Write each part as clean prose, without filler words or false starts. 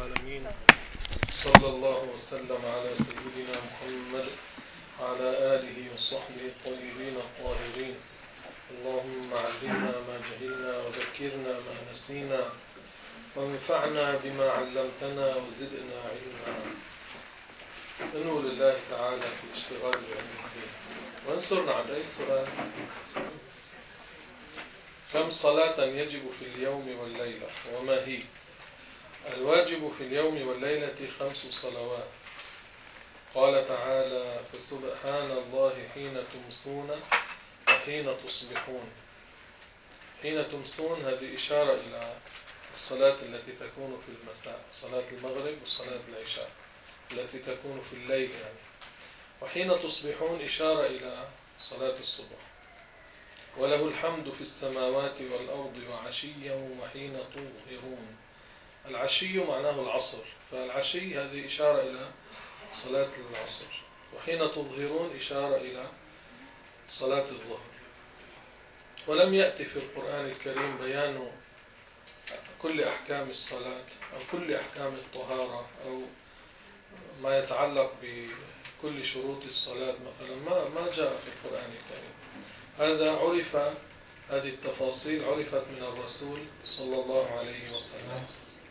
العالمين. صلى الله وسلم على سيدنا محمد وعلى آله وصحبه الطيبين الطاهرين. اللهم علمنا ما جهلنا وذكرنا ما نسينا وانفعنا بما علمتنا وزدنا علما. انو لله تعالى في اشتغال بعلم الدين. وانصرنا على أي سؤال. كم صلاة يجب في اليوم والليلة وما هي؟ الواجب في اليوم والليلة 5 صلوات. قال تعالى: فسبحان الله حين تمسون وحين تصبحون. حين تمسون هذه إشارة إلى الصلاة التي تكون في المساء، صلاة المغرب وصلاة العشاء التي تكون في الليل يعني. وحين تصبحون إشارة إلى صلاة الصبح. وله الحمد في السماوات والأرض وعشيا وحين تظهرون. العشي معناه العصر، فالعشي هذه إشارة إلى صلاة العصر. وحين تظهرون إشارة إلى صلاة الظهر. ولم يأتي في القرآن الكريم بيان كل أحكام الصلاة أو كل أحكام الطهارة أو ما يتعلق بكل شروط الصلاة مثلا، ما جاء في القرآن الكريم. هذا عرف، هذه التفاصيل عرفت من الرسول صلى الله عليه وسلم.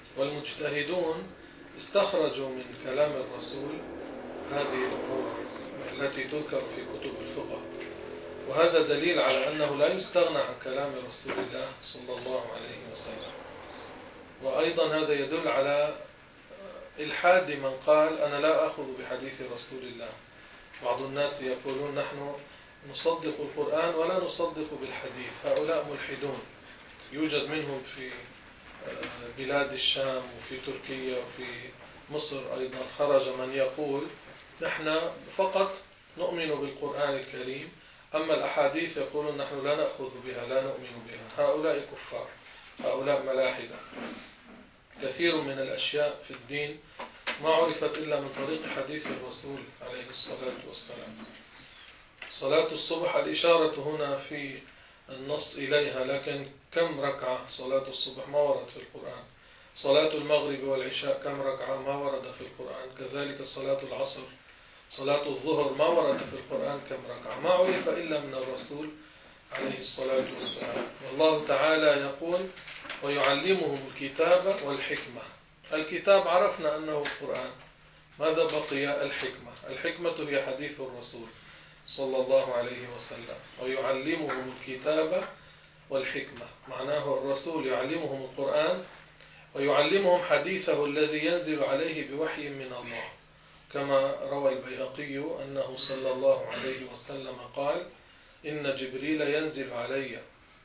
والمجتهدون استخرجوا من كلام الرسول هذه الأمور التي تذكر في كتب الفقه. وهذا دليل على أنه لا يستغنى عن كلام رسول الله صلى الله عليه وسلم. وأيضا هذا يدل على إلحاد من قال أنا لا أخذ بحديث رسول الله. بعض الناس يقولون نحن نصدق القرآن ولا نصدق بالحديث. هؤلاء ملحدون، يوجد منهم في بلاد الشام وفي تركيا وفي مصر أيضا. خرج من يقول نحن فقط نؤمن بالقرآن الكريم، أما الأحاديث يقولون نحن لا نأخذ بها لا نؤمن بها. هؤلاء كفار، هؤلاء ملاحدة. كثير من الأشياء في الدين ما عرفت إلا من طريق حديث الرسول عليه الصلاة والسلام. صلاة الصبح الإشارة هنا في النص إليها، لكن كم ركعة صلاة الصبح ما ورد في القرآن. صلاة المغرب والعشاء كم ركعة ما ورد في القرآن. كذلك صلاة العصر، صلاة الظهر ما ورد في القرآن كم ركعة. ما عرف إلا من الرسول عليه الصلاة والسلام. والله تعالى يقول: ويعلمهم الكتاب والحكمة. الكتاب عرفنا أنه القرآن، ماذا بقي؟ الحكمة. الحكمة هي حديث الرسول صلى الله عليه وسلم. ويعلمهم الكتاب والحكمة معناه الرسول يعلمهم القرآن ويعلمهم حديثه الذي ينزل عليه بوحي من الله، كما روى البيهقي أنه صلى الله عليه وسلم قال: إن جبريل ينزل علي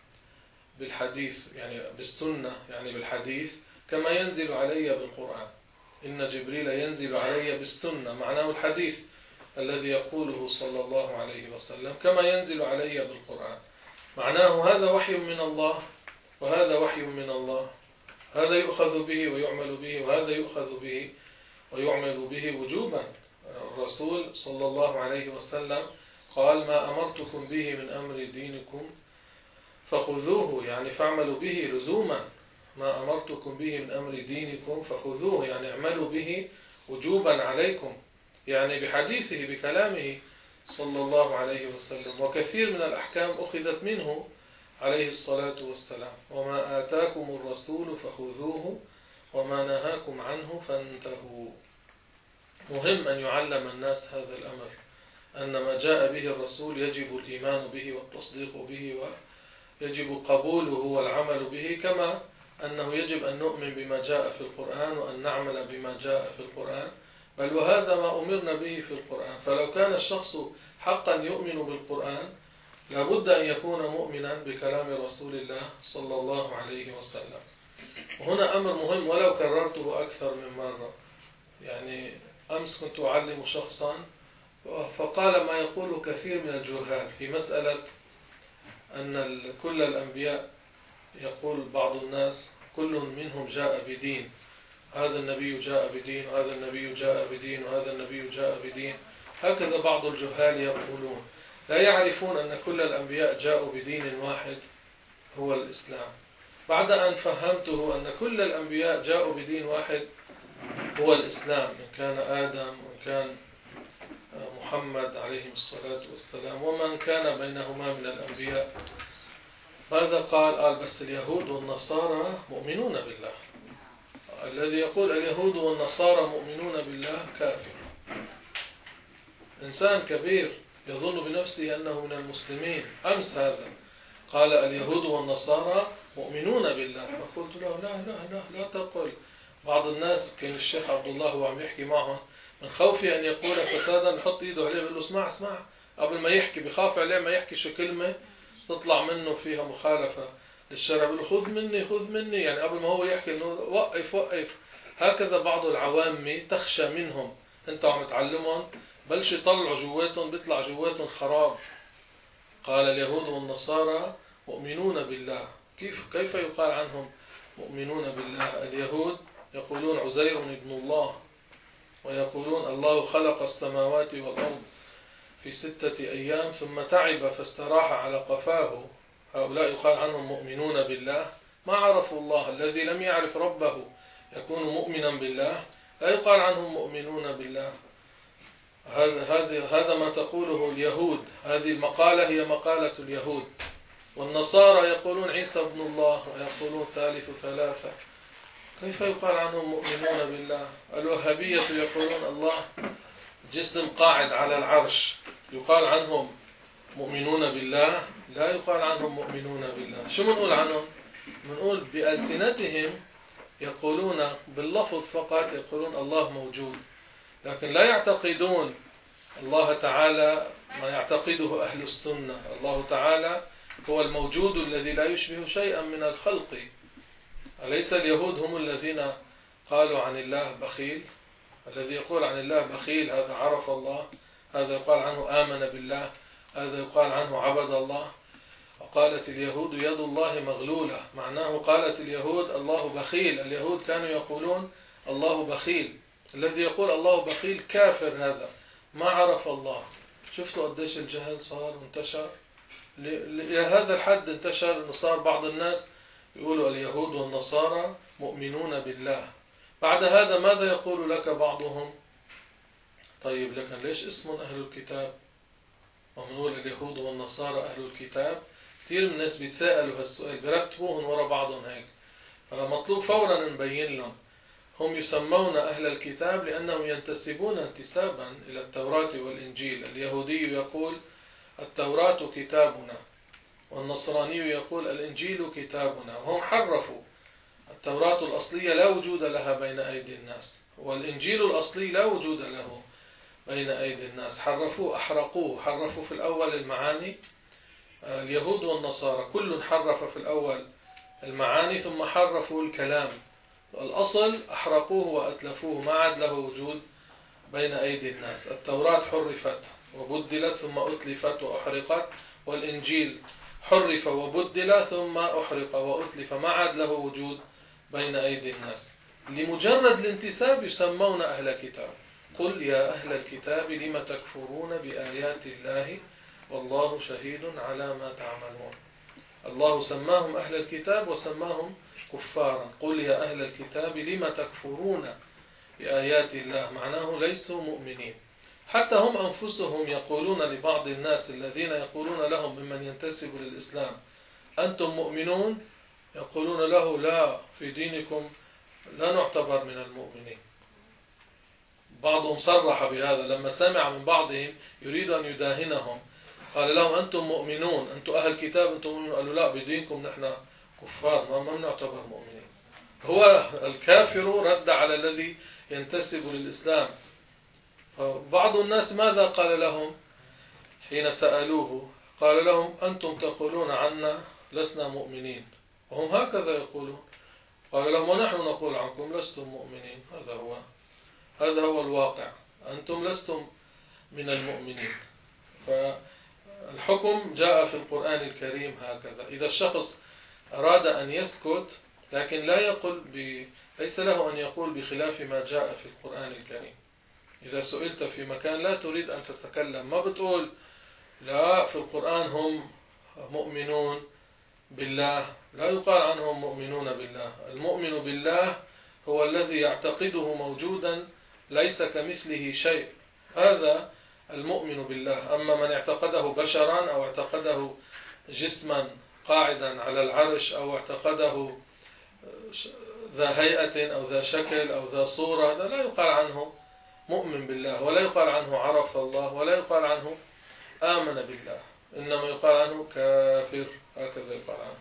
بالحديث، يعني بالسنة، يعني بالحديث، كما ينزل علي بالقرآن. إن جبريل ينزل علي بالسنة معناه الحديث الذي يقوله صلى الله عليه وسلم، كما ينزل علي بالقرآن. معناه هذا وحي من الله وهذا وحي من الله. هذا يؤخذ به ويعمل به، وهذا يؤخذ به ويعمل به وجوبا. الرسول صلى الله عليه وسلم قال: ما أمرتكم به من أمر دينكم فخذوه، يعني فاعملوا به لزوما. ما أمرتكم به من أمر دينكم فخذوه، يعني اعملوا به وجوبا عليكم، يعني بحديثه بكلامه صلى الله عليه وسلم. وكثير من الأحكام أخذت منه عليه الصلاة والسلام. وما آتاكم الرسول فخذوه وما نهاكم عنه فانتهوا. مهم أن يعلم الناس هذا الأمر، أن ما جاء به الرسول يجب الإيمان به والتصديق به، ويجب قبوله والعمل به، كما أنه يجب أن نؤمن بما جاء في القرآن وأن نعمل بما جاء في القرآن. بل وهذا ما أمرنا به في القرآن. فلو كان الشخص حقا يؤمن بالقرآن لابد أن يكون مؤمنا بكلام رسول الله صلى الله عليه وسلم. وهنا أمر مهم ولو كررته أكثر من مرة. يعني أمس كنت أعلم شخصا فقال ما يقول كثير من الجهال في مسألة أن كل الأنبياء، يقول بعض الناس كل منهم جاء بدين، هذا النبي جاء بدين وهذا النبي جاء بدين وهذا النبي جاء بدين. هكذا بعض الجهال يقولون، لا يعرفون أن كل الأنبياء جاءوا بدين واحد هو الإسلام. بعد أن فهمته أن كل الأنبياء جاءوا بدين واحد هو الإسلام، إن كان آدم وإن كان محمد عليه الصلاة والسلام ومن كان بينهما من الأنبياء. ماذا قال؟ بس اليهود والنصارى مؤمنون بالله. الذي يقول اليهود والنصارى مؤمنون بالله كافر، إنسان كبير يظن بنفسه أنه من المسلمين. أمس هذا قال اليهود والنصارى مؤمنون بالله، فقلت له لا تقل. بعض الناس كان الشيخ عبد الله وعم يحكي معهم من خوفي أن يقول فسادا نحط إيده عليه يقول له اسمع قبل ما يحكي، بخاف عليه ما يحكي شو كلمة تطلع منه فيها مخالفة للشرع، بيقول له خذ مني يعني قبل ما هو يحكي إنه وقف. هكذا بعض العوام تخشى منهم، أنت عم تعلمهم بلش يطلعوا جواتهم بيطلع جواتهم خراب. قال اليهود والنصارى مؤمنون بالله. كيف يقال عنهم مؤمنون بالله؟ اليهود يقولون عزير ابن الله، ويقولون الله خلق السماوات والأرض في 6 أيام ثم تعب فاستراح على قفاه. هؤلاء يقال عنهم مؤمنون بالله، ما عرفوا الله. الذي لم يعرف ربه يكون مؤمنا بالله، لا يقال عنهم مؤمنون بالله. هذا ما تقوله اليهود، هذه المقالة هي مقالة اليهود. والنصارى يقولون عيسى ابن الله ويقولون ثالث ثلاثة. كيف يقال عنهم مؤمنون بالله؟ الوهابية يقولون الله جسم قاعد على العرش، يقال عنهم مؤمنون بالله؟ لا يقال عنهم مؤمنون بالله. شو منقول عنهم؟ منقول بألسنتهم يقولون باللفظ فقط يقولون الله موجود، لكن لا يعتقدون الله تعالى ما يعتقده أهل السنة. الله تعالى هو الموجود الذي لا يشبه شيئا من الخلق. أليس اليهود هم الذين قالوا عن الله بخيل؟ الذي يقول عن الله بخيل هذا عرف الله، هذا يقال عنه آمن بالله، هذا يقال عنه عبد الله. وقالت اليهود يد الله مغلولة، معناه قالت اليهود الله بخيل. اليهود كانوا يقولون الله بخيل. الذي يقول الله بخيل كافر، هذا ما عرف الله. شفتوا قديش الجهل صار وانتشر إلى هذا الحد؟ انتشر انه صار بعض الناس يقولوا اليهود والنصارى مؤمنون بالله. بعد هذا ماذا يقول لك بعضهم؟ طيب لكن ليش اسم أهل الكتاب؟ ومنقول اليهود والنصارى أهل الكتاب. كثير من الناس بيتساءلوا هالسؤال، بيرتبوهم وراء بعضهم هيك. فمطلوب فورا نبين لهم هم يسمون أهل الكتاب لأنهم ينتسبون انتسابا إلى التوراة والإنجيل. اليهودي يقول التوراة كتابنا، والنصراني يقول الإنجيل كتابنا، وهم حرفوا. التوراة الأصلية لا وجود لها بين أيدي الناس، والإنجيل الأصلي لا وجود له بين أيدي الناس. حرفوه أحرقوه. حرفوا في الأول المعاني، اليهود والنصارى كل حرف في الأول المعاني ثم حرفوا الكلام. الأصل أحرقوه وأتلفوه، ما عاد له وجود بين أيدي الناس. التوراة حرفت وبدلت ثم أتلفت وأحرقت، والإنجيل حرف وبدل ثم أحرق وأتلف، ما عاد له وجود بين أيدي الناس. لمجرد الانتساب يسمون أهل كتاب. قل يا أهل الكتاب لم تكفرون بآيات الله والله شهيد على ما تعملون. الله سماهم أهل الكتاب وسماهم كفارا. قل يا أهل الكتاب لم تكفرون بآيات الله، معناه ليسوا مؤمنين. حتى هم أنفسهم يقولون لبعض الناس الذين يقولون لهم ممن ينتسب للإسلام أنتم مؤمنون، يقولون له لا، في دينكم لا نعتبر من المؤمنين. بعضهم صرح بهذا لما سمع من بعضهم يريد أن يداهنهم، قال لهم أنتم مؤمنون، أنتم أهل كتاب، أنتم مؤمنون. قالوا لا، بدينكم نحن كفار، ما نعتبر مؤمنين. هو الكافر رد على الذي ينتسب للإسلام. فبعض الناس ماذا قال لهم حين سألوه؟ قال لهم أنتم تقولون عنا لسنا مؤمنين، وهم هكذا يقولون. قال لهم ونحن نقول عنكم لستم مؤمنين. هذا هو الواقع، أنتم لستم من المؤمنين. فالحكم جاء في القرآن الكريم هكذا. إذا الشخص أراد أن يسكت لكن ليس له أن يقول بخلاف ما جاء في القرآن الكريم. إذا سئلت في مكان لا تريد أن تتكلم، ما بتقول لا في القرآن هم مؤمنون بالله، لا يقال عنهم مؤمنون بالله. المؤمن بالله هو الذي يعتقده موجودا ليس كمثله شيء، هذا المؤمن بالله. أما من اعتقده بشرا أو اعتقده جسما قاعدا على العرش أو اعتقده ذا هيئة أو ذا شكل أو ذا صورة، هذا لا يقال عنه مؤمن بالله، ولا يقال عنه عرف الله، ولا يقال عنه آمن بالله، إنما يقال عنه كافر، هكذا يقال عنه.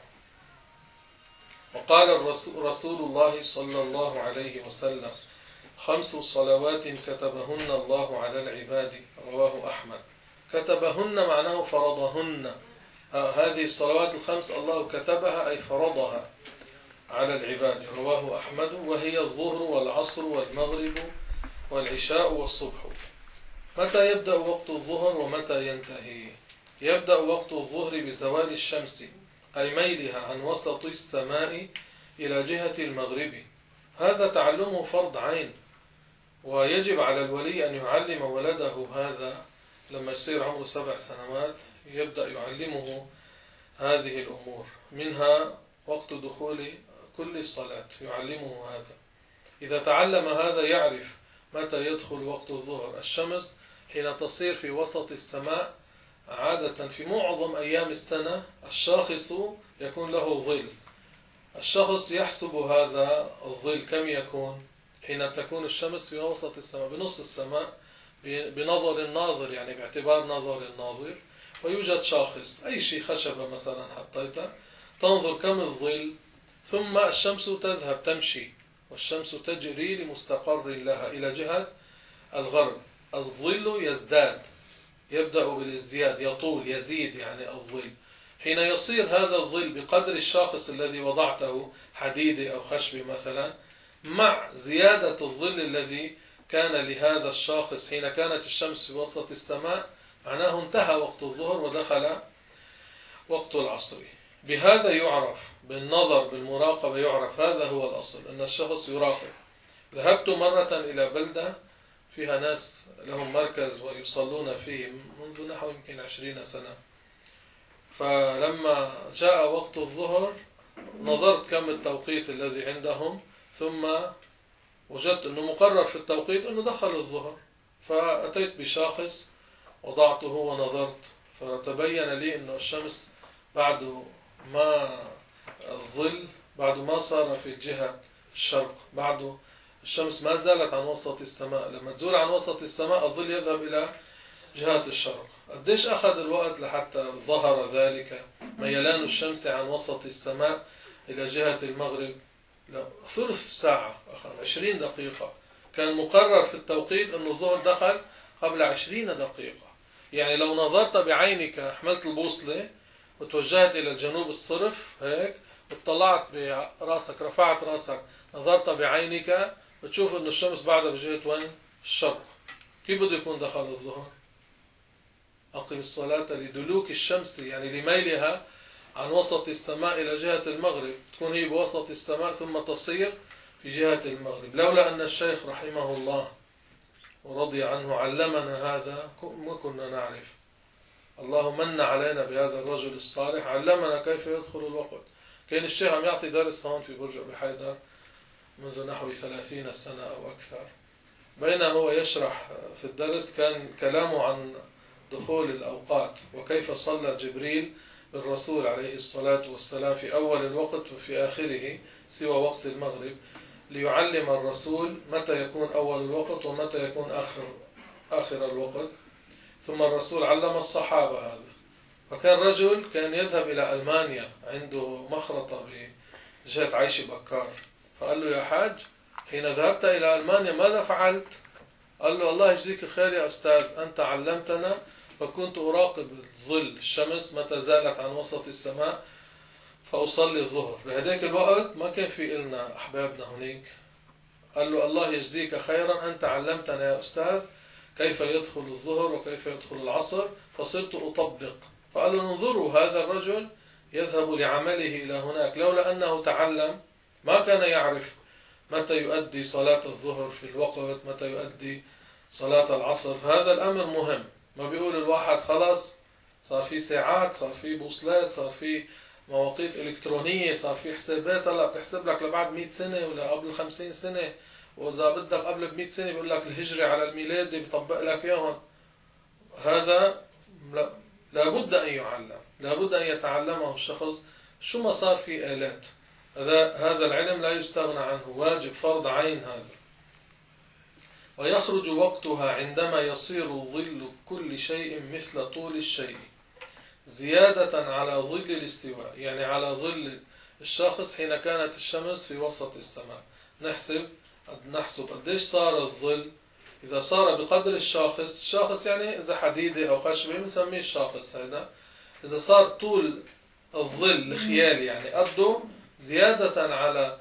وقال رسول الله صلى الله عليه وسلم: 5 صلوات كتبهن الله على العباد، رواه أحمد. كتبهن معناه فرضهن، هذه الصلوات ال5 الله كتبها أي فرضها على العباد، رواه أحمد. وهي الظهر والعصر والمغرب والعشاء والصبح. متى يبدأ وقت الظهر ومتى ينتهي؟ يبدأ وقت الظهر بزوال الشمس، أي ميلها عن وسط السماء إلى جهة المغرب. هذا تعلمه فرض عين، ويجب على الولي أن يعلم ولده هذا لما يصير عمره 7 سنوات، يبدأ يعلمه هذه الأمور، منها وقت دخول كل صلاة يعلمه هذا. إذا تعلم هذا يعرف متى يدخل وقت الظهر. الشمس حين تصير في وسط السماء عادة في معظم أيام السنة الشاخص يكون له ظل. الشخص يحسب هذا الظل كم يكون حين تكون الشمس في وسط السماء، بنص السماء، بنظر الناظر، يعني باعتبار نظر الناظر. ويوجد شاخص، أي شيء خشبة مثلا حطيته، تنظر كم الظل، ثم الشمس تذهب تمشي، والشمس تجري لمستقر لها إلى جهة الغرب. الظل يزداد، يبدأ بالازدياد، يطول، يزيد يعني الظل. حين يصير هذا الظل بقدر الشاخص الذي وضعته، حديدة أو خشبة مثلا، مع زيادة الظل الذي كان لهذا الشاخص حين كانت الشمس في وسط السماء، معناه انتهى وقت الظهر ودخل وقت العصر. بهذا يعرف، بالنظر بالمراقبة يعرف، هذا هو الأصل، أن الشخص يراقب. ذهبت مرة إلى بلدة فيها ناس لهم مركز ويصلون فيه منذ نحو يمكن 20 سنة، فلما جاء وقت الظهر نظرت كم التوقيت الذي عندهم، ثم وجدت أنه مقرر في التوقيت أنه دخل الظهر، فأتيت بشاخص وضعته ونظرت، فتبين لي أنه الشمس بعد ما الظل بعد ما صار في الجهة الشرق، بعد الشمس ما زالت عن وسط السماء. لما تزول عن وسط السماء الظل يذهب إلى جهة الشرق. قديش أخذ الوقت لحتى ظهر ذلك ميلان الشمس عن وسط السماء إلى جهة المغرب؟ لا، ثلث ساعة أخذ، 20 دقيقة. كان مقرر في التوقيت أنه الظهر دخل قبل 20 دقيقة. يعني لو نظرت بعينك، حملت البوصلة وتوجهت إلى الجنوب الصرف هيك، وطلعت براسك، رفعت راسك، نظرت بعينك، بتشوف أن الشمس بعدها بجهة وين؟ الشرق. كيف بده يكون دخل الظهر؟ أقم الصلاة لدلوك الشمس، يعني لميلها عن وسط السماء إلى جهة المغرب، تكون هي بوسط السماء ثم تصير في جهة المغرب. لولا أن الشيخ رحمه الله ورضي عنه علمنا هذا ما كنا نعرف. الله من علينا بهذا الرجل الصالح، علمنا كيف يدخل الوقت. كان الشيخ عم يعطي درس هون في برج أبي حيدر منذ نحو 30 سنة أو أكثر. بينما هو يشرح في الدرس كان كلامه عن دخول الأوقات، وكيف صلى جبريل بالرسول عليه الصلاة والسلام في أول الوقت وفي آخره سوى وقت المغرب، ليعلم الرسول متى يكون أول الوقت ومتى يكون آخر الوقت. ثم الرسول علم الصحابة هذا. فكان رجل كان يذهب إلى ألمانيا، عنده مخرطة بجهة عيش بكار، فقال له: يا حاج، حين ذهبت إلى ألمانيا ماذا فعلت؟ قال له: الله يجزيك الخير يا أستاذ، أنت علمتنا، فكنت أراقب الظل الشمس متى زالت عن وسط السماء فأصلي الظهر. بهذاك الوقت ما كان في إلنا أحبابنا هناك. قال له: الله يجزيك خيرا، أنت علمتنا يا أستاذ كيف يدخل الظهر وكيف يدخل العصر، فصرت أطبق. فقال له: انظروا، هذا الرجل يذهب لعمله إلى هناك، لولا أنه تعلم ما كان يعرف متى يؤدي صلاة الظهر في الوقت، متى يؤدي صلاة العصر. فهذا الأمر مهم. ما بيقول الواحد خلاص صار في ساعات، صار في بوصلات، صار في مواقيت إلكترونية، صار في حسابات هلا بتحسب لك لبعد 100 سنة ولا قبل 50 سنة، وإذا بدك قبل ب 100 سنة بيقول لك الهجري على الميلادي بيطبق لك إياهم. هذا لابد أن يعلم، لابد أن يتعلمه الشخص. شو ما صار في آلات، هذا العلم لا يستغنى عنه، واجب فرض عين هذا. ويخرج وقتها عندما يصير ظل كل شيء مثل طول الشيء زيادة على ظل الاستواء، يعني على ظل الشخص حين كانت الشمس في وسط السماء. نحسب قديش صار الظل. إذا صار بقدر الشاخص يعني إذا حديدة أو خشبة بنسميه الشاخص هذا. إذا صار طول الظل الخيالي يعني قده زيادة على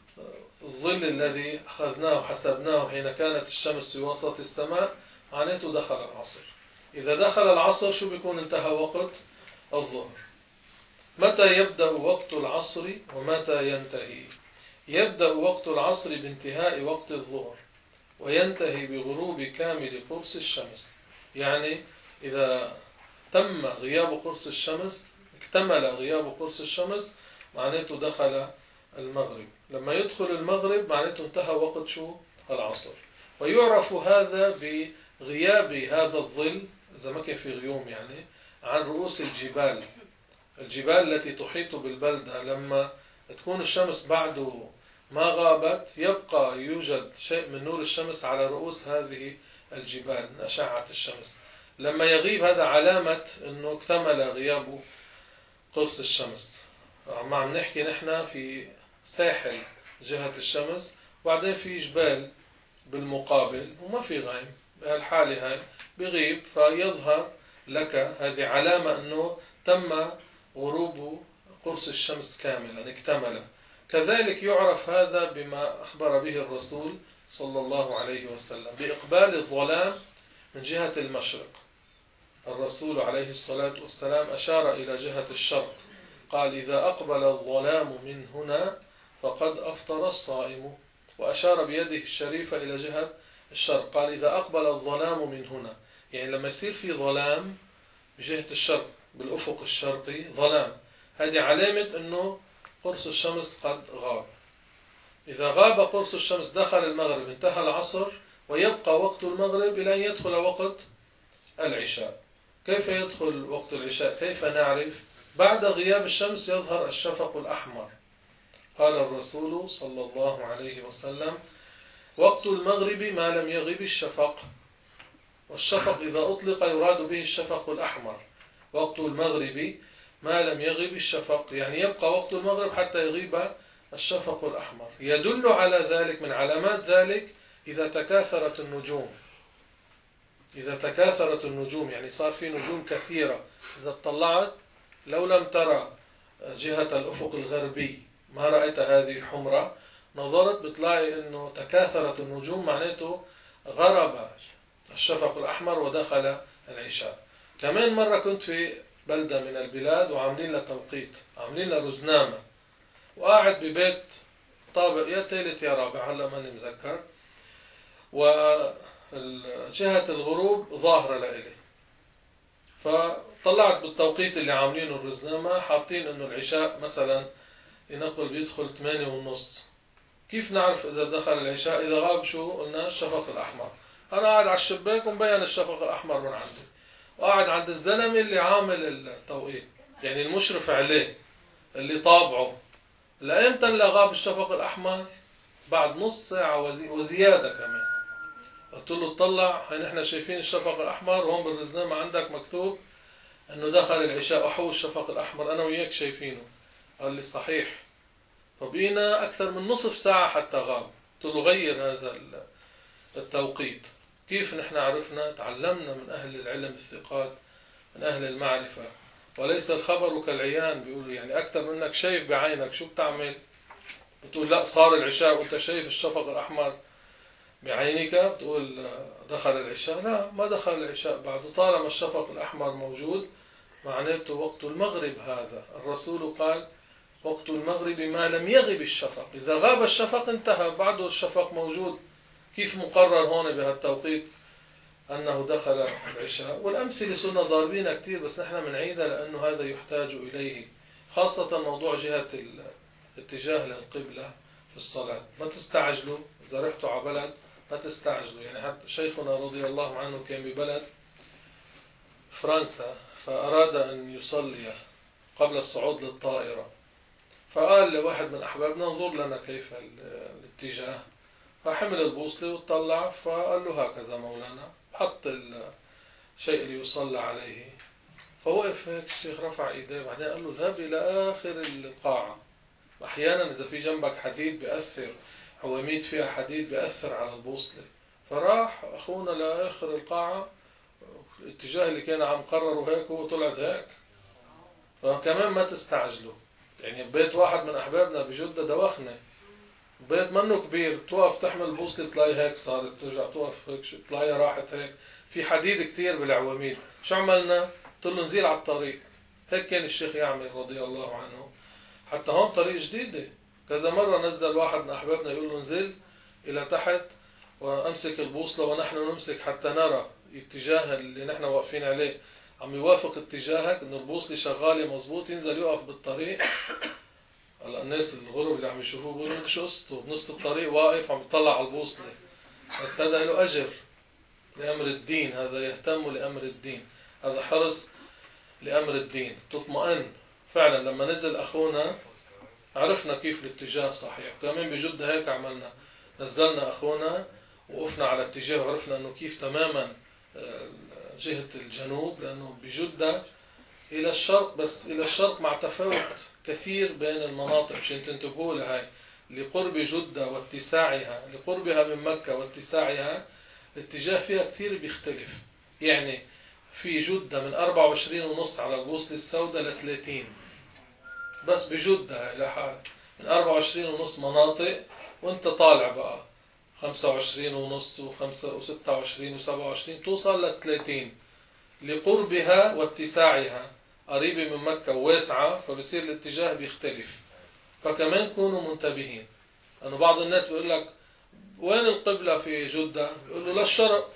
الظل الذي أخذناه وحسبناه حين كانت الشمس في وسط السماء، معناته دخل العصر. إذا دخل العصر شو بيكون انتهى وقت الظهر. متى يبدأ وقت العصر ومتى ينتهي؟ يبدأ وقت العصر بانتهاء وقت الظهر، وينتهي بغروب كامل قرص الشمس. يعني إذا تم غياب قرص الشمس، اكتمل غياب قرص الشمس، معناته دخل المغرب. لما يدخل المغرب معناته انتهى وقت شو؟ العصر. ويعرف هذا بغياب هذا الظل، إذا ما كان في غيوم يعني، عن رؤوس الجبال. الجبال التي تحيط بالبلدة لما تكون الشمس بعده ما غابت، يبقى يوجد شيء من نور الشمس على رؤوس هذه الجبال من أشعة الشمس. لما يغيب هذا علامة أنه اكتمل غياب قرص الشمس. عم نحكي نحن في ساحل جهة الشمس، وبعدين في جبال بالمقابل وما في غيم، بهالحالة هاي بغيب، فيظهر لك هذه علامة أنه تم غروب قرص الشمس كاملا، اكتمل. كذلك يعرف هذا بما أخبر به الرسول صلى الله عليه وسلم بإقبال الظلام من جهة المشرق. الرسول عليه الصلاة والسلام أشار إلى جهة الشرق، قال: إذا أقبل الظلام من هنا فقد أفطر الصائم. وأشار بيده الشريفة إلى جهة الشرق، قال: إذا أقبل الظلام من هنا، يعني لما يصير في ظلام بجهة الشرق بالأفق الشرقي ظلام، هذه علامة أنه قرص الشمس قد غاب. إذا غاب قرص الشمس دخل المغرب، انتهى العصر، ويبقى وقت المغرب إلى أن يدخل وقت العشاء. كيف يدخل وقت العشاء؟ كيف نعرف؟ بعد غياب الشمس يظهر الشفق الأحمر. قال الرسول صلى الله عليه وسلم: وقت المغرب ما لم يغب الشفق. والشفق إذا أطلق يراد به الشفق الأحمر. وقت المغرب ما لم يغب الشفق، يعني يبقى وقت المغرب حتى يغيب الشفق الأحمر. يدل على ذلك، من علامات ذلك إذا تكاثرت النجوم. إذا تكاثرت النجوم يعني صار في نجوم كثيرة، إذا اطلعت لو لم ترى جهة الأفق الغربي ما رأيت هذه الحمرة، نظرت بتلاقي أنه تكاثرت النجوم، معناته غرب الشفق الأحمر ودخل العشاء. كمان مرة كنت في بلدة من البلاد وعاملين لها توقيت، عاملين لها رزنامة، وقاعد ببيت طابق يا ثالث يا رابع هلا ماني مذكر، وجهة الغروب ظاهرة لإلي. فطلعت بالتوقيت اللي عاملينه الرزنامة، حاطين انه العشاء مثلا لنقل بيدخل 8:30. كيف نعرف اذا دخل العشاء؟ اذا غاب شو قلنا؟ الشفق الاحمر. انا قاعد على الشباك ومبين الشفق الاحمر من عندي، وقاعد عند الزلمه اللي عامل التوقيت، يعني المشرف عليه اللي طابعه. لأمتى اللي غاب الشفق الاحمر؟ بعد نص ساعة وزيادة كمان. قلت له اطلع، هاي نحن شايفين الشفق الاحمر، وهون بالرزنامة عندك مكتوب انه دخل العشاء وحول الشفق الاحمر، انا وياك شايفينه. قال لي صحيح. فبقينا اكثر من نصف ساعة حتى غاب. قلت له غير هذا التوقيت. كيف نحن عرفنا؟ تعلمنا من اهل العلم الثقات، من اهل المعرفة. وليس الخبر كالعيان، بيقولوا يعني اكثر منك شايف بعينك. شو بتعمل؟ بتقول لا صار العشاء وانت شايف الشفق الاحمر بعينك، بتقول دخل العشاء. لا، ما دخل العشاء بعد، طالما الشفق الأحمر موجود معناته وقت المغرب. هذا الرسول قال: وقت المغرب ما لم يغب الشفق. إذا غاب الشفق انتهى، بعده الشفق موجود. كيف مقرر هون بهالتوقيت أنه دخل العشاء؟ والأمثلة صرنا ضاربينها كتير، بس نحن بنعيدها لأنه هذا يحتاج إليه، خاصة موضوع جهة الاتجاه للقبلة في الصلاة. ما تستعجلوا إذا رحتوا على بلد، ما تستعجلوا. يعني حتى شيخنا رضي الله عنه كان ببلد فرنسا، فأراد أن يصلي قبل الصعود للطائرة، فقال لواحد من أحبابنا انظر لنا كيف الاتجاه، فحمل البوصلة وطلع، فقال له هكذا مولانا، حط الشيء اللي يصلى عليه. فوقف هيك الشيخ رفع ايديه، بعدين قال له ذهب إلى آخر القاعة. أحيانا إذا في جنبك حديد بيأثر، عواميد فيها حديد بيأثر على البوصلة. فراح أخونا لآخر القاعة، الاتجاه اللي كان عم قرره هيك هو طلع هيك. فكمان ما تستعجلوا. يعني بيت واحد من أحبابنا بجدة دوخنة، بيت منه كبير، توقف تحمل البوصلة تلاقي هيك صارت، ترجع توقف هيك تلاقيها راحت هيك، في حديد كتير بالعواميد. شو عملنا؟ قلت له نزيل على الطريق. هيك كان الشيخ يعمل رضي الله عنه. حتى هون طريق جديدة، كذا مرة نزل واحد من أحبابنا يقول له انزل إلى تحت وأمسك البوصلة ونحن نمسك حتى نرى اتجاه اللي نحن واقفين عليه عم يوافق اتجاهك، إنه البوصلة شغالة مظبوط. ينزل يقف بالطريق. هلا الناس الغرب اللي عم يشوفوه بيقولوا شو قصته بنص الطريق واقف عم يطلع على البوصلة. بس هذا له أجر لأمر الدين، هذا يهتم لأمر الدين، هذا حرص لأمر الدين. تطمئن فعلا. لما نزل أخونا عرفنا كيف الاتجاه صحيح. كمان بجدة هيك عملنا، نزلنا أخونا وقفنا على اتجاه وعرفنا أنه كيف تماما جهة الجنوب، لأنه بجدة إلى الشرق، بس إلى الشرق مع تفاوت كثير بين المناطق. مشان تنتبهوا لهاي، لقرب جدة واتساعها، لقربها من مكة واتساعها، الاتجاه فيها كثير بيختلف. يعني في جدة من 24.5 على البوصلة السوداء ل 30، بس بجدة هاي لحال من 24.5 مناطق، وانت طالع بقى 25.5 و26 و27 توصل ل 30 لقربها واتساعها، قريبة من مكة وواسعة، فبصير الاتجاه بيختلف. فكمان كونوا منتبهين. أنه بعض الناس بيقول لك وين القبلة في جدة؟ بيقول له للشرق،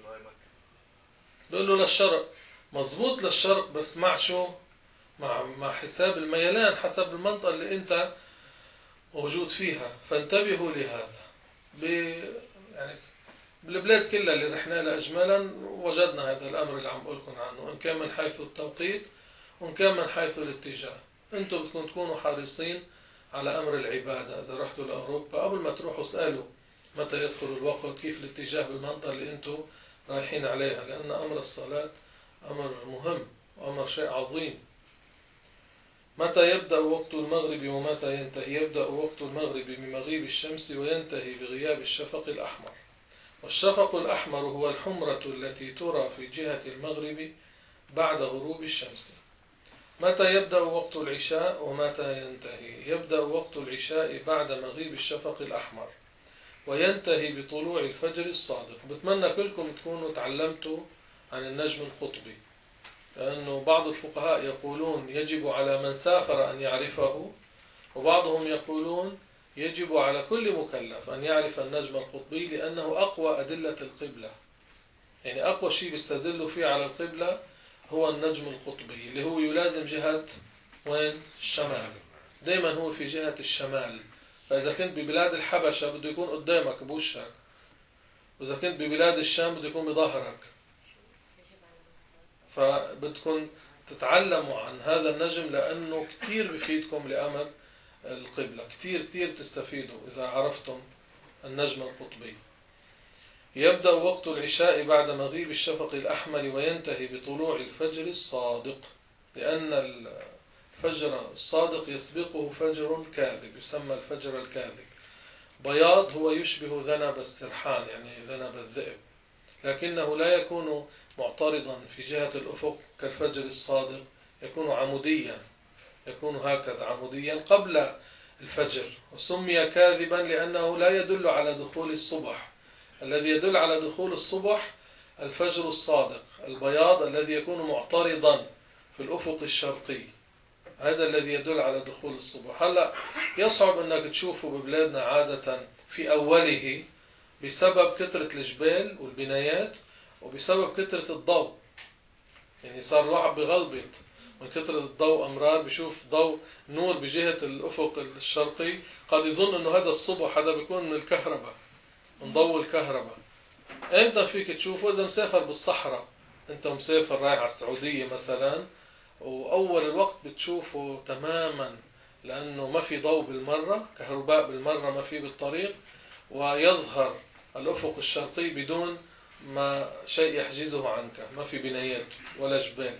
بيقول له للشرق. مظبوط للشرق، بس مع شو؟ مع حساب الميلان حسب المنطقة اللي انت موجود فيها. فانتبهوا لهذا. يعني بالبلاد كلها اللي رحنا لها اجمالا وجدنا هذا الامر اللي عم بقول لكم عنه، ان كان من حيث التوقيت وان كان من حيث الاتجاه. انتم بدكم تكونوا حريصين على امر العباده. اذا رحتوا لاوروبا قبل ما تروحوا اسالوا متى يدخل الوقت، كيف الاتجاه بالمنطقه اللي انتم رايحين عليها، لان امر الصلاه امر مهم وامر شيء عظيم. متى يبدأ وقت المغرب ومتى ينتهي؟ يبدأ وقت المغرب بمغيب الشمس وينتهي بغياب الشفق الأحمر. والشفق الأحمر هو الحمرة التي ترى في جهة المغرب بعد غروب الشمس. متى يبدأ وقت العشاء ومتى ينتهي؟ يبدأ وقت العشاء بعد مغيب الشفق الأحمر وينتهي بطلوع الفجر الصادق. بتمنى كلكم تكونوا تعلمتوا عن النجم القطبي، لأنه بعض الفقهاء يقولون يجب على من سافر أن يعرفه، وبعضهم يقولون يجب على كل مكلف أن يعرف النجم القطبي، لأنه أقوى أدلة القبلة. يعني أقوى شيء بيستدلوا فيه على القبلة هو النجم القطبي، اللي هو يلازم جهة وين؟ الشمال. دائما هو في جهة الشمال. فإذا كنت ببلاد الحبشة بده يكون قدامك بوشك، وإذا كنت ببلاد الشام بده يكون بظهرك. فبدكم تتعلموا عن هذا النجم، لأنه كتير بفيدكم لأمر القبلة. كتير تستفيدوا إذا عرفتم النجم القطبي. يبدأ وقت العشاء بعد مغيب الشفق الأحمر وينتهي بطلوع الفجر الصادق، لأن الفجر الصادق يسبقه فجر كاذب يسمى الفجر الكاذب. بياض هو يشبه ذنب السرحان، يعني ذنب الذئب، لكنه لا يكون معترضا في جهة الأفق كالفجر الصادق، يكون عموديا، يكون هكذا عموديا قبل الفجر. وسمي كاذبا لأنه لا يدل على دخول الصبح. الذي يدل على دخول الصبح الفجر الصادق، البياض الذي يكون معترضا في الأفق الشرقي، هذا الذي يدل على دخول الصبح. هلأ يصعب أنك تشوفه ببلادنا عادة في أوله بسبب كثرة الجبال والبنايات وبسبب كثرة الضوء. يعني صار الواحد بغلبط من كثرة الضوء أمرار بيشوف ضوء نور بجهة الأفق الشرقي، قد يظن إنه هذا الصبح، هذا بيكون من الكهرباء، من ضوء الكهرباء. إمتى فيك تشوفه؟ إذا مسافر بالصحراء، أنت مسافر رايح على السعودية مثلا، وأول الوقت بتشوفه تماما، لأنه ما في ضوء بالمرة، كهرباء بالمرة ما في بالطريق، ويظهر الأفق الشرقي بدون ما شيء يحجزه عنك، ما في بنايات ولا جبال.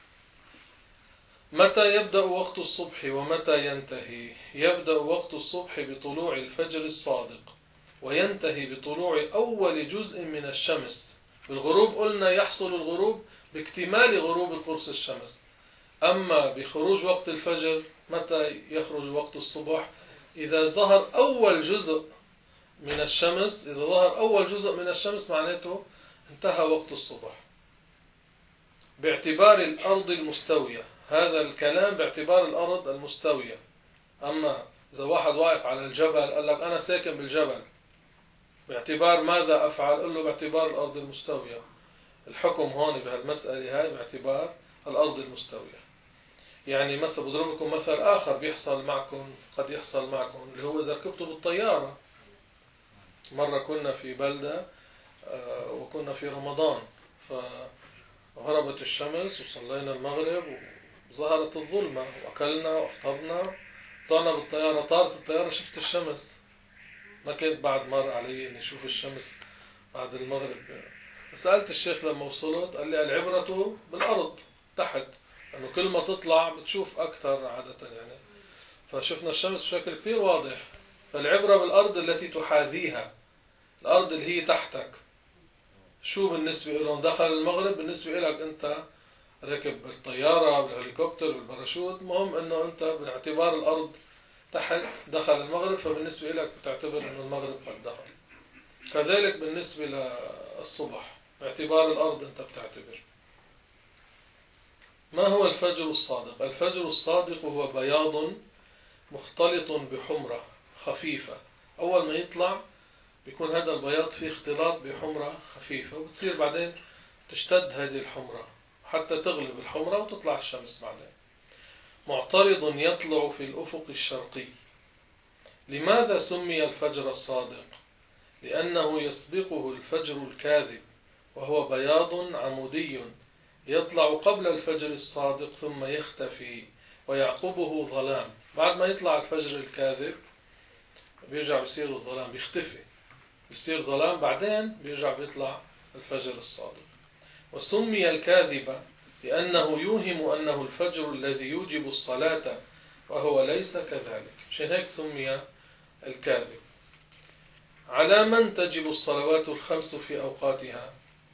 متى يبدأ وقت الصبح ومتى ينتهي؟ يبدأ وقت الصبح بطلوع الفجر الصادق، وينتهي بطلوع أول جزء من الشمس. بالغروب قلنا يحصل الغروب باكتمال غروب قرص الشمس. أما بخروج وقت الفجر، متى يخرج وقت الصبح؟ إذا ظهر أول جزء من الشمس. إذا ظهر أول جزء من الشمس معناته انتهى وقت الصبح باعتبار الأرض المستوية. هذا الكلام باعتبار الأرض المستوية. أما إذا واحد واقف على الجبل قال لك أنا ساكن بالجبل، باعتبار ماذا أفعل؟ قل له باعتبار الأرض المستوية. الحكم هون بهالمسألة هاي باعتبار الأرض المستوية. يعني مثلا بضرب لكم مثل آخر بيحصل معكم، قد يحصل معكم، اللي هو إذا ركبتوا بالطيارة. مرة كنا في بلدة وكنا في رمضان، فغربت الشمس وصلينا المغرب وظهرت الظلمة، وأكلنا وأفطرنا، طلعنا بالطيارة، طارت الطيارة، شفت الشمس. ما كنت بعد مر علي إني أشوف الشمس بعد المغرب. سألت الشيخ لما وصلت، قال لي العبرة بالأرض تحت، لأنه كل ما تطلع بتشوف أكثر عادة يعني. فشفنا الشمس بشكل كثير واضح. فالعبرة بالأرض التي تحاذيها، الأرض اللي هي تحتك. شو بالنسبة لهم دخل المغرب، بالنسبة لك أنت ركب بالطيارة بالهليكوبتر بالباراشوت، المهم أنه أنت باعتبار الأرض تحت دخل المغرب، فبالنسبة لك بتعتبر أنه المغرب قد دخل. كذلك بالنسبة للصبح باعتبار الأرض أنت بتعتبر. ما هو الفجر الصادق؟ الفجر الصادق هو بياض مختلط بحمرة خفيفة. أول ما يطلع بيكون هذا البياض فيه اختلاط بحمرة خفيفة، وبتصير بعدين تشتد هذه الحمرة حتى تغلب الحمرة وتطلع الشمس بعدين. معترض يطلع في الأفق الشرقي. لماذا سمي الفجر الصادق؟ لأنه يسبقه الفجر الكاذب، وهو بياض عمودي يطلع قبل الفجر الصادق ثم يختفي، ويعقبه ظلام. بعد ما يطلع الفجر الكاذب بيرجع بيصير الظلام، بيختفي، بيصير ظلام، بعدين بيرجع بيطلع الفجر الصادق. وسمي الكاذب لأنه يوهم أنه الفجر الذي يوجب الصلاة، وهو ليس كذلك، عشان هيك سمي الكاذب. على من تجب الصلوات الخمس في أوقاتها؟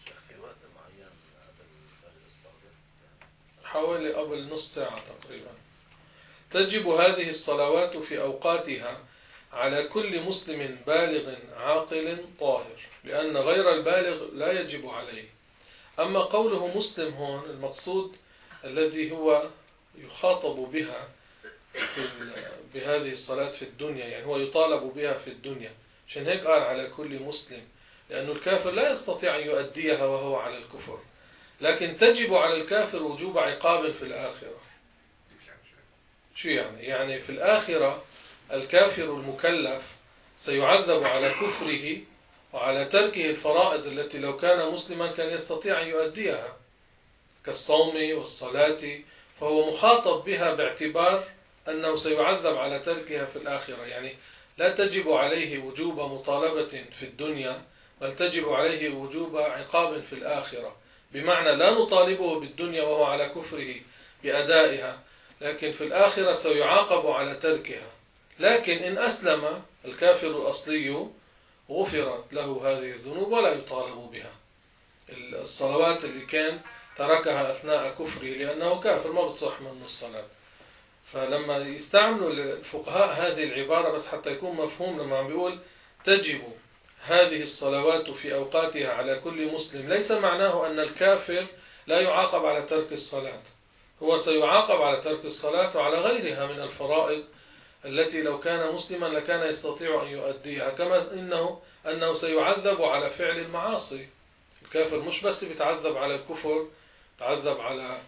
حوالي قبل نص ساعة تقريبا. تجب هذه الصلوات في أوقاتها على كل مسلم بالغ عاقل طاهر، لأن غير البالغ لا يجب عليه. أما قوله مسلم هون المقصود الذي هو يخاطب بها بهذه الصلاة في الدنيا، يعني هو يطالب بها في الدنيا، عشان هيك قال على كل مسلم، لأن الكافر لا يستطيع أن يؤديها وهو على الكفر، لكن تجب على الكافر وجوب عقاب في الآخرة. شو يعني؟ يعني في الآخرة الكافر المكلف سيعذب على كفره وعلى تركه الفرائض التي لو كان مسلما كان يستطيع أن يؤديها كالصوم والصلاة، فهو مخاطب بها باعتبار أنه سيعذب على تركها في الآخرة. يعني لا تجب عليه وجوب مطالبة في الدنيا، بل تجب عليه وجوب عقاب في الآخرة، بمعنى لا نطالبه بالدنيا وهو على كفره بأدائها، لكن في الآخرة سيعاقب على تركها. لكن إن أسلم الكافر الأصلي غفرت له هذه الذنوب ولا يطالب بها. الصلوات اللي كان تركها أثناء كفره لأنه كافر ما بتصح منه الصلاة. فلما يستعملوا الفقهاء هذه العبارة بس حتى يكون مفهوم، لما عم بيقول تجب هذه الصلوات في أوقاتها على كل مسلم، ليس معناه أن الكافر لا يعاقب على ترك الصلاة، هو سيعاقب على ترك الصلاة وعلى غيرها من الفرائض التي لو كان مسلما لكان يستطيع أن يؤديها، كما أنه سيعذب على فعل المعاصي. الكافر مش بس بيتعذب على الكفر، بيتعذب على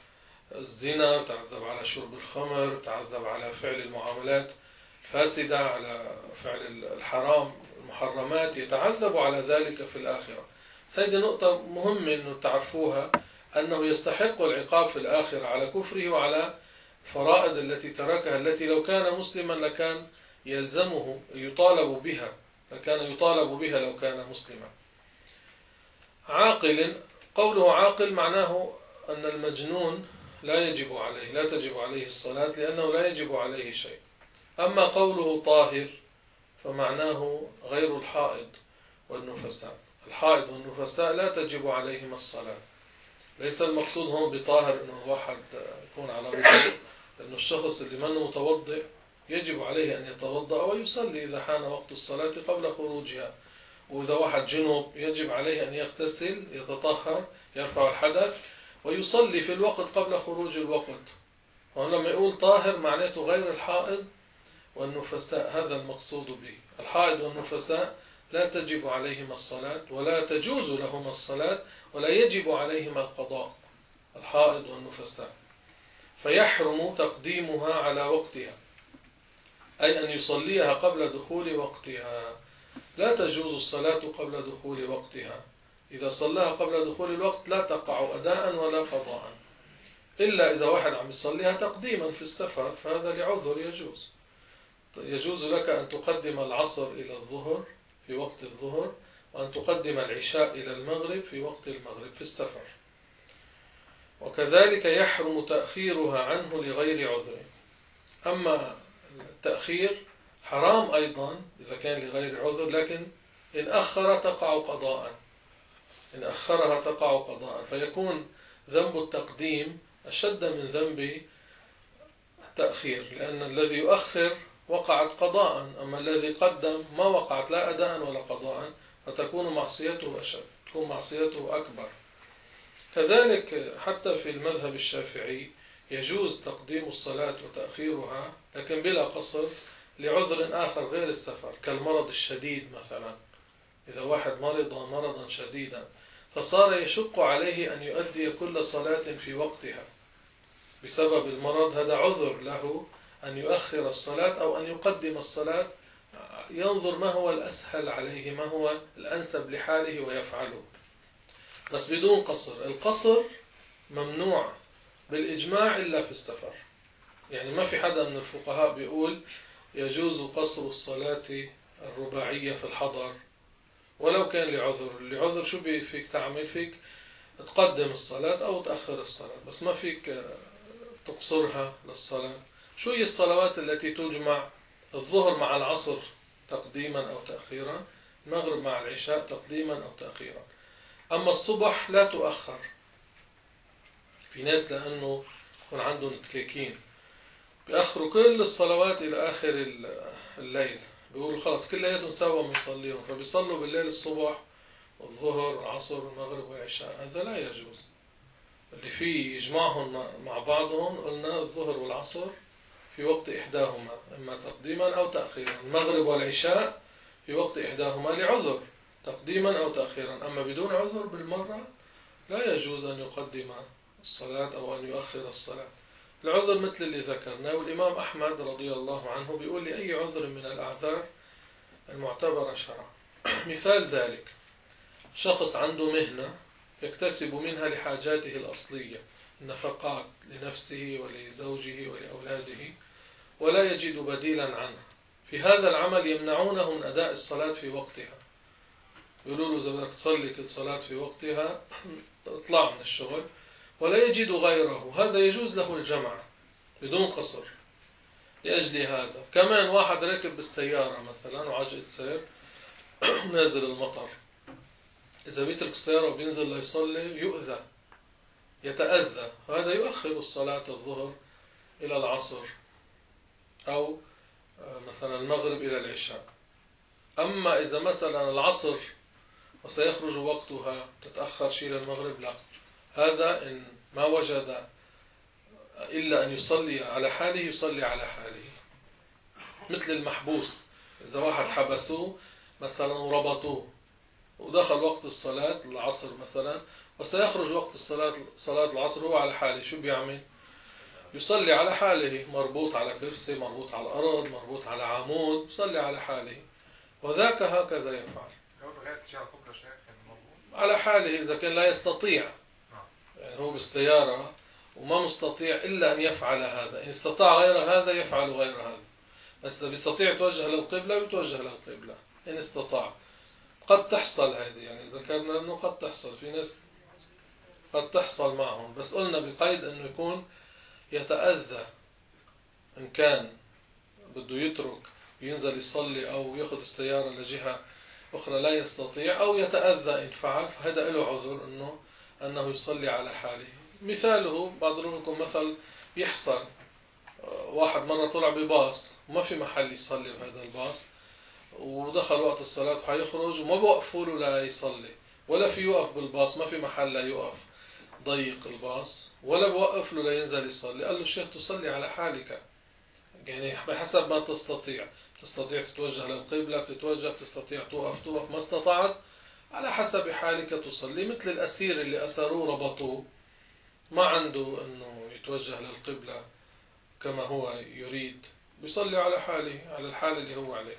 الزنا، تعذب على شرب الخمر، تعذب على فعل المعاملات الفاسدة، على فعل الحرام المحرمات، يتعذب على ذلك في الآخرة. هذه نقطة مهمة أنه تعرفوها، أنه يستحق العقاب في الآخرة على كفره وعلى الفرائض التي تركها، التي لو كان مسلما لكان يلزمه يطالب بها، لكان يطالب بها لو كان مسلما. عاقل، قوله عاقل معناه أن المجنون لا تجب عليه الصلاة لأنه لا يجب عليه شيء. أما قوله طاهر فمعناه غير الحائض والنفساء. الحائض والنفساء لا تجب عليهما الصلاة. ليس المقصود هون بطاهر أنه واحد يكون على وضوء، لأن الشخص اللي منه متوضئ يجب عليه أن يتوضأ ويصلي إذا حان وقت الصلاة قبل خروجها. وإذا واحد جنوب يجب عليه أن يغتسل، يتطهر، يرفع الحدث ويصلي في الوقت قبل خروج الوقت. وهنا لما يقول طاهر معناته غير الحائض والنفساء، هذا المقصود به. الحائض والنفساء لا تجب عليهما الصلاة ولا تجوز لهما الصلاة ولا يجب عليهما القضاء، الحائض والنفساء، فيحرم تقديمها على وقتها، أي أن يصليها قبل دخول وقتها. لا تجوز الصلاة قبل دخول وقتها. إذا صلاها قبل دخول الوقت لا تقع أداء ولا قضاء، إلا إذا واحد عم يصليها تقديما في السفر، فهذا لعذر يجوز لك أن تقدم العصر إلى الظهر في وقت الظهر، وأن تقدم العشاء إلى المغرب في وقت المغرب في السفر. وكذلك يحرم تأخيرها عنه لغير عذر. أما التأخير حرام أيضا إذا كان لغير عذر، لكن إن أخر تقع قضاء، إن أخرها تقع قضاء، فيكون ذنب التقديم أشد من ذنب التأخير، لأن الذي يؤخر وقعت قضاء، أما الذي قدم ما وقعت لا أداء ولا قضاء، فتكون معصيته أشد، تكون معصيته أكبر. كذلك حتى في المذهب الشافعي يجوز تقديم الصلاة وتأخيرها لكن بلا قصر لعذر آخر غير السفر، كالمرض الشديد مثلا. إذا واحد مرض مرضا شديدا فصار يشق عليه أن يؤدي كل صلاة في وقتها بسبب المرض، هذا عذر له أن يؤخر الصلاة أو أن يقدم الصلاة، ينظر ما هو الأسهل عليه، ما هو الأنسب لحاله ويفعله، بس بدون قصر. القصر ممنوع بالإجماع إلا في السفر. يعني ما في حدا من الفقهاء بيقول يجوز قصر الصلاة الرباعية في الحضر ولو كان لعذر شو فيك تعمل؟ فيك تقدم الصلاة أو تأخر الصلاة، بس ما فيك تقصرها للصلاة. شو هي الصلوات التي تجمع؟ الظهر مع العصر تقديما أو تأخيرا، المغرب مع العشاء تقديما أو تأخيرا. أما الصبح لا تؤخر. في ناس لأنه يكون عندهم تكاكين بيأخروا كل الصلوات إلى آخر الليل، بيقولوا خلاص كلياتهم سوا بنصليهم، فبيصلوا بالليل الصبح والظهر والعصر والمغرب والعشاء. هذا لا يجوز. اللي فيه يجمعهم مع بعضهم قلنا الظهر والعصر في وقت إحداهما، إما تقديما أو تأخيرا. المغرب والعشاء في وقت إحداهما لعذر تقديما أو تأخيرا. أما بدون عذر بالمرة لا يجوز أن يقدم الصلاة أو أن يؤخر الصلاة. العذر مثل اللي ذكرنا، والإمام أحمد رضي الله عنه بيقول لأي عذر من الأعذار المعتبرة شرعا. مثال ذلك شخص عنده مهنة يكتسب منها لحاجاته الأصلية، النفقات لنفسه ولزوجه ولأولاده، ولا يجد بديلا عنها. في هذا العمل يمنعونه من أداء الصلاة في وقتها، يقولوا له إذا بدك تصلي كل صلاة في وقتها اطلع من الشغل، ولا يجد غيره. هذا يجوز له الجمع بدون قصر. لأجل هذا كمان واحد راكب بالسيارة مثلا وعجلة سير نازل المطر، إذا بيترك السيارة وبينزل ليصلي يؤذى، يتأذى، هذا يؤخر الصلاة الظهر إلى العصر أو مثلا المغرب إلى العشاء. أما إذا مثلا العصر وسيخرج وقتها تتأخر شيء للمغرب، لا، هذا إن ما وجد إلا أن يصلي على حاله يصلي على حاله. مثل المحبوس، إذا واحد حبسوه مثلا وربطوه ودخل وقت الصلاة العصر مثلا وسيخرج وقت صلاة العصر هو على حاله، شو بيعمل؟ يصلي على حاله، مربوط على كرسي، مربوط على الأرض، مربوط على عمود، يصلي على حاله، وذاك هكذا يفعل على حاله إذا كان لا يستطيع، يعني هو بالسيارة وما مستطيع إلا أن يفعل هذا، إن استطاع غير هذا يفعل غير هذا، بس إذا بيستطيع يتوجه للقبلة يتوجه للقبلة إن استطاع. قد تحصل هذه، يعني ذكرنا أنه قد تحصل في ناس قد تحصل معهم، بس قلنا بقيد أنه يكون يتأذى، إن كان بده يترك ينزل يصلي أو يأخذ السيارة لجهة أخرى لا يستطيع، أو يتأذى إن فعل، فهذا له عذر أنه يصلي على حاله. مثاله بضرب لكم مثل يحصل، واحد مرة طلع بباص وما في محل يصلي بهذا الباص، ودخل وقت الصلاة وحيخرج وما بوقفوا له لا يصلي، ولا في يوقف بالباص، ما في محل لا يوقف ضيق الباص، ولا بوقف له لا ينزل يصلي. قال له الشيخ تصلي على حالك، يعني بحسب ما تستطيع تتوجه للقبلة بتتوجه، تستطيع توقف، ما استطعت على حسب حالك تصلي. مثل الأسير اللي أسروه ربطوه ما عنده أنه يتوجه للقبلة كما هو يريد، بيصلي على حاله، على الحال اللي هو عليه.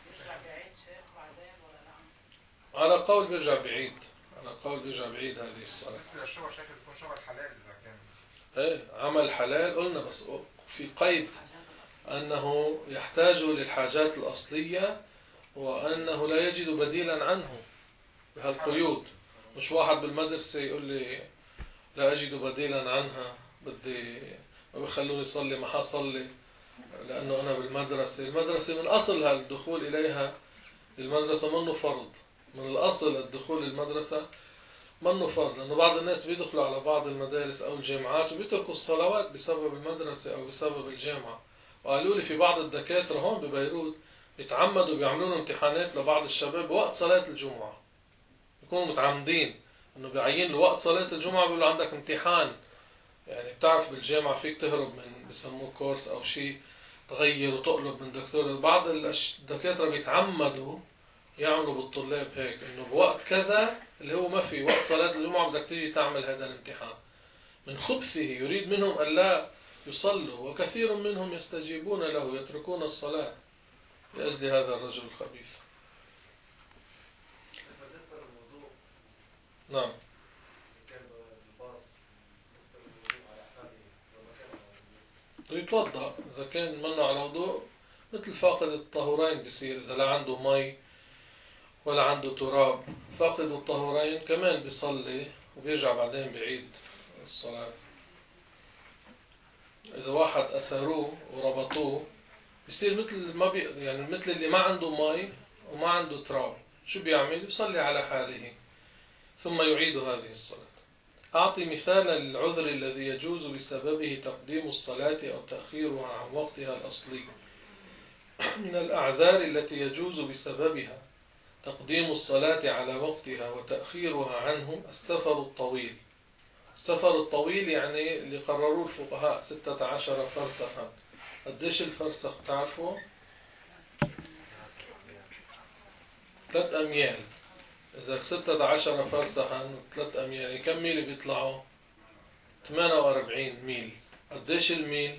على قول بيرجع بعيد، هذه الصلاة. بس الشغل شكل بيكون شغل حلال إذا كان ايه عمل حلال، قلنا بس في قيد أنه يحتاج للحاجات الأصلية وأنه لا يجد بديلا عنه بهالقيود. مش واحد بالمدرسة يقول لي لا أجد بديلا عنها، بدي ما بيخلوني يصلي ما حصلي لأنه أنا بالمدرسة. المدرسة من أصلها الدخول إليها، المدرسة منه فرض، من الأصل الدخول للمدرسة منه فرض، لأنه بعض الناس بيدخلوا على بعض المدارس أو الجامعات وبيتركوا الصلوات بسبب المدرسة أو بسبب الجامعة. وقالوا لي في بعض الدكاترة هون ببيروت بيتعمدوا بيعملون امتحانات لبعض الشباب وقت صلاة الجمعة، يكونوا متعمدين إنه بيعين له وقت صلاة الجمعة، بيقولوا عندك امتحان. يعني بتعرف بالجامعة فيك تهرب من بسموه كورس أو شيء، تغير وتقلب من دكتور. بعض الدكاترة بيتعمدوا يعملوا بالطلاب هيك، إنه بوقت كذا اللي هو ما في وقت صلاة الجمعة بدك تيجي تعمل هذا الامتحان. من خبثه يريد منهم أن لا يصلوا، وكثير منهم يستجيبون له يتركون الصلاة لأجل هذا الرجل الخبيث. بالنسبة للوضوء، نعم. يتوضأ إذا كان منه على وضوء، مثل فاقد الطهورين بيصير، إذا لا عنده مي ولا عنده تراب، فاقد الطهورين كمان بيصلي وبيرجع بعدين بعيد الصلاة. إذا واحد أسروه وربطوه بيصير مثل ما يعني مثل اللي ما عنده مي وما عنده تراب، شو بيعمل؟ يصلي على حاله ثم يعيد هذه الصلاة. أعطي مثالا للعذر الذي يجوز بسببه تقديم الصلاة أو تأخيرها عن وقتها الأصلي. من الأعذار التي يجوز بسببها تقديم الصلاة على وقتها وتأخيرها عنه السفر الطويل. السفر الطويل يعني اللي قرروه الفقهاء 16 فرسخا. قديش الفرسخ تعرفوا؟ 3 أميال. إذا 16 فرسخا 3 أميال يعني كم ميل بيطلعوا؟ 48 ميل. قديش الميل؟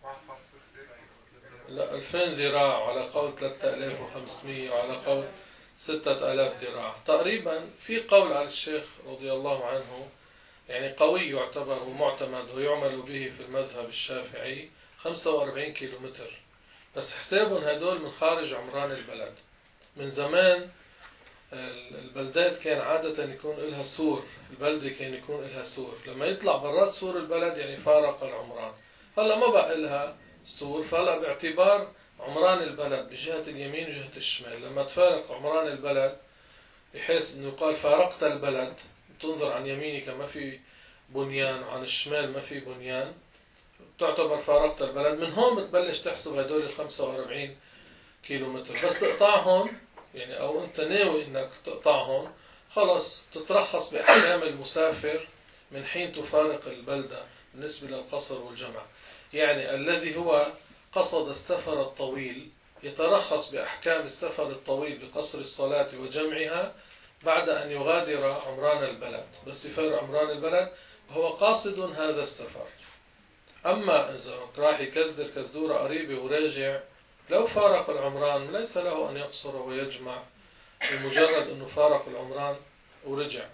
لا 2000 ذراع، وعلى قول 3500، وعلى قول 6000 ذراع تقريبا. في قول على الشيخ رضي الله عنه يعني قوي يعتبر ومعتمد ويعمل به في المذهب الشافعي، 45 كيلومتر. بس حسابهم هدول من خارج عمران البلد. من زمان البلدات كان عادة يكون لها سور، البلدة كان يكون لها سور، لما يطلع برات سور البلد يعني فارق العمران. هلا ما بقى لها سور، فهلا باعتبار عمران البلد بجهة اليمين وجهة الشمال، لما تفارق عمران البلد بحيث انه يقال فارقت البلد، تنظر عن يمينك ما في بنيان وعن الشمال ما في بنيان، تعتبر فارقت البلد. من هون بتبلش تحسب هدول 45 كيلومتر. بس تقطعهم يعني او انت ناوي انك تقطعهم خلص تترخص باحكام المسافر من حين تفارق البلدة بالنسبة للقصر والجمع. يعني الذي هو قصد السفر الطويل يترخص بأحكام السفر الطويل بقصر الصلاة وجمعها بعد أن يغادر عمران البلد، بس يفارق عمران البلد وهو قاصد هذا السفر. أما إذا راح يكزدر كزدورة قريبة وراجع لو فارق العمران ليس له أن يقصر ويجمع بمجرد أنه فارق العمران ورجع.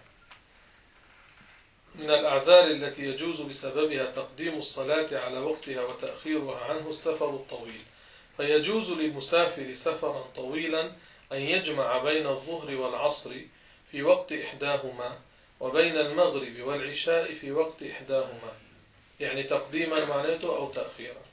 من الأعذار التي يجوز بسببها تقديم الصلاة على وقتها وتأخيرها عنه السفر الطويل، فيجوز للمسافر سفرا طويلا أن يجمع بين الظهر والعصر في وقت إحداهما وبين المغرب والعشاء في وقت إحداهما، يعني تقديما معناته أو تأخيرا.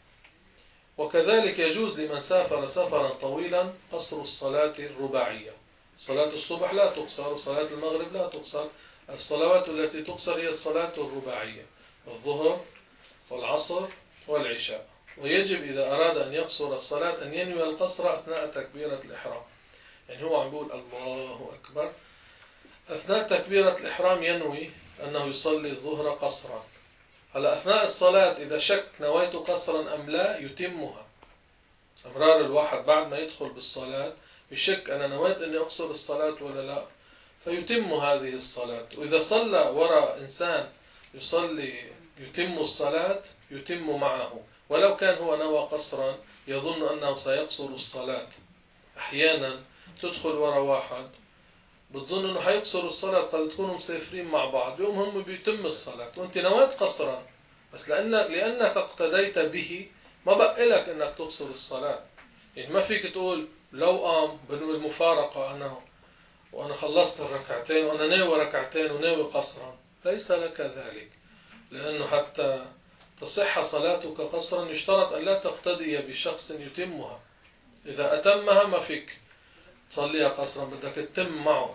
وكذلك يجوز لمن سافر سفرا طويلا قصر الصلاة الرباعية، صلاة الصبح لا تقصر وصلاة المغرب لا تقصر، الصلوات التي تقصر هي الصلاة الرباعية، الظهر والعصر والعشاء. ويجب إذا أراد أن يقصر الصلاة أن ينوي القصر أثناء تكبيرة الإحرام، يعني هو عم يقول الله أكبر أثناء تكبيرة الإحرام ينوي أنه يصلي الظهر قصرا. هلا أثناء الصلاة إذا شك نويت قصرا أم لا يتمها. أمرار الواحد بعد ما يدخل بالصلاة بشك أنا نويت أني أقصر الصلاة ولا لا، فيتم هذه الصلاة. وإذا صلى وراء إنسان يصلي يتم الصلاة يتم معه، ولو كان هو نوى قصرا يظن أنه سيقصر الصلاة. أحيانا تدخل وراء واحد بتظن أنه حيقصر الصلاة، قد تكونوا مسافرين مع بعض يوم هم بيتم الصلاة وأنت نويت قصرا، بس لأنك اقتديت به ما بقى لك أنك تقصر الصلاة. يعني ما فيك تقول لو قام بنوي المفارقة أنا وأنا خلصت الركعتين وأنا ناوي ركعتين وناوي قصرا، ليس لك ذلك، لأنه حتى تصح صلاتك قصرا يشترط أن لا تقتدي بشخص يتمها. إذا أتمها ما فيك تصليها قصرا، بدك تتم معه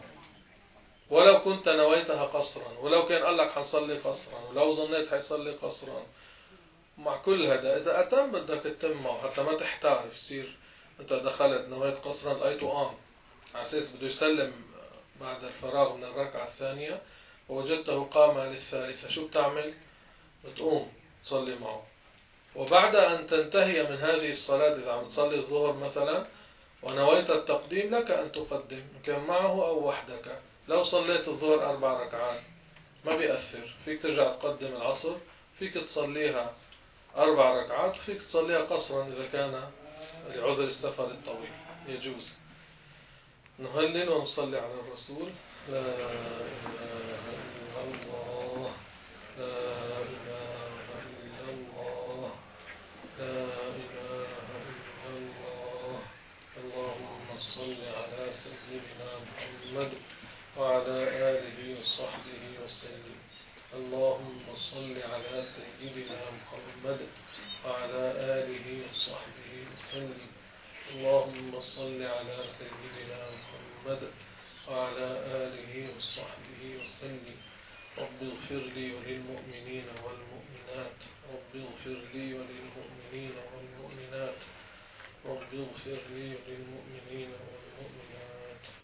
ولو كنت نويتها قصرا، ولو كان قال لك حنصلي قصرا، ولو ظنيت حيصلي قصرا. مع كل هذا إذا أتم بدك تتم معه حتى ما تحتار يصير أنت دخلت نويت قصرا لقيته قام على أساس بده يسلم بعد الفراغ من الركعة الثانية ووجدته قام للثالثة، شو بتعمل؟ بتقوم تصلي معه. وبعد أن تنتهي من هذه الصلاة إذا عم تصلي الظهر مثلا ونويت التقديم لك أن تقدم إن كان معه أو وحدك. لو صليت الظهر 4 ركعات ما بيأثر، فيك ترجع تقدم العصر، فيك تصليها 4 ركعات، وفيك تصليها قصرا إذا كان لعذر السفر الطويل يجوز. نهلل ونصلي على الرسول. لا إله إلا الله لا إله إلا الله لا إله إلا الله. اللهم صل على سيدنا محمد وعلى آله وصحبه وسلم. اللهم صل على سيدنا محمد وعلى آله وصحبه وسلم. اللهم صل على سيدنا محمد وعلى آله وصحبه وسلم. رب اغفر لي وللمؤمنين والمؤمنات رب اغفر لي وللمؤمنين والمؤمنات رب اغفر لي وللمؤمنين والمؤمنات.